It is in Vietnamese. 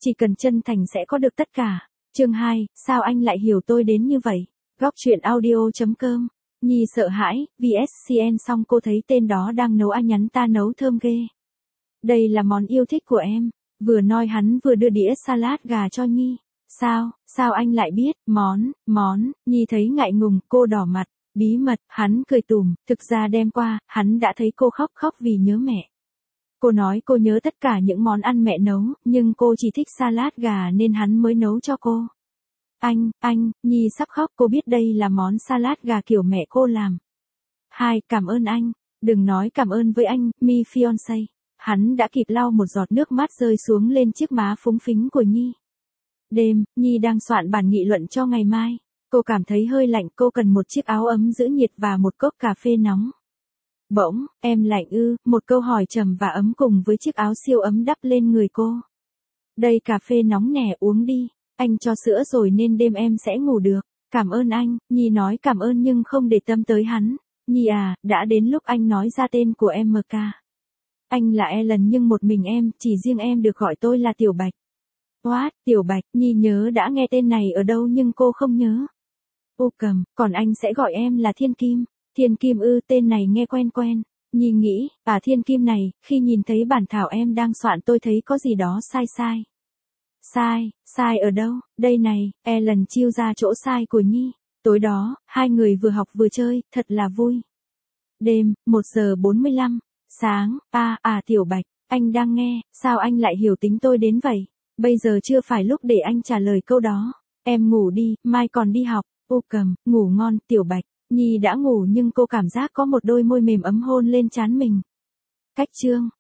Chỉ cần chân thành sẽ có được tất cả. Chương 2, sao anh lại hiểu tôi đến như vậy? Góc truyện audio.com. Nhi sợ hãi, VSCN xong cô thấy tên đó đang nấu nhắn ta nấu thơm ghê. Đây là món yêu thích của em. Vừa nói hắn vừa đưa đĩa salad gà cho Nhi. Sao anh lại biết, món, Nhi thấy ngại ngùng, cô đỏ mặt, bí mật, hắn cười tủm, thực ra đêm qua, hắn đã thấy cô khóc vì nhớ mẹ. Cô nói cô nhớ tất cả những món ăn mẹ nấu, nhưng cô chỉ thích salad gà nên hắn mới nấu cho cô. Anh, Nhi sắp khóc, cô biết đây là món salad gà kiểu mẹ cô làm. 2. Cảm ơn anh. Đừng nói cảm ơn với anh, mi fiancé. Hắn đã kịp lau một giọt nước mắt rơi xuống lên chiếc má phúng phính của Nhi. Đêm, Nhi đang soạn bản nghị luận cho ngày mai. Cô cảm thấy hơi lạnh, cô cần một chiếc áo ấm giữ nhiệt và một cốc cà phê nóng. Bỗng, em lạnh ư, một câu hỏi trầm và ấm cùng với chiếc áo siêu ấm đắp lên người cô. Đây cà phê nóng nè, uống đi. Anh cho sữa rồi nên đêm em sẽ ngủ được. Cảm ơn anh, Nhi nói cảm ơn nhưng không để tâm tới hắn. Nhi à, đã đến lúc anh nói ra tên của em MK. Anh là Ellen nhưng một mình em, chỉ riêng em được gọi tôi là Tiểu Bạch. What, Tiểu Bạch, Nhi nhớ đã nghe tên này ở đâu nhưng cô không nhớ. Ô cầm, còn anh sẽ gọi em là Thiên Kim. Thiên Kim ư, tên này nghe quen. Nhi nghĩ, Thiên Kim này, khi nhìn thấy bản thảo em đang soạn tôi thấy có gì đó sai. Sai ở đâu? Đây này, Ellen chiêu ra chỗ sai của Nhi. Tối đó, hai người vừa học vừa chơi, thật là vui. Đêm, 1:45. Sáng, Tiểu Bạch, anh đang nghe, sao anh lại hiểu tính tôi đến vậy? Bây giờ chưa phải lúc để anh trả lời câu đó. Em ngủ đi, mai còn đi học. Ô cầm, ngủ ngon, Tiểu Bạch. Nhi đã ngủ nhưng cô cảm giác có một đôi môi mềm ấm hôn lên trán mình. Cách chương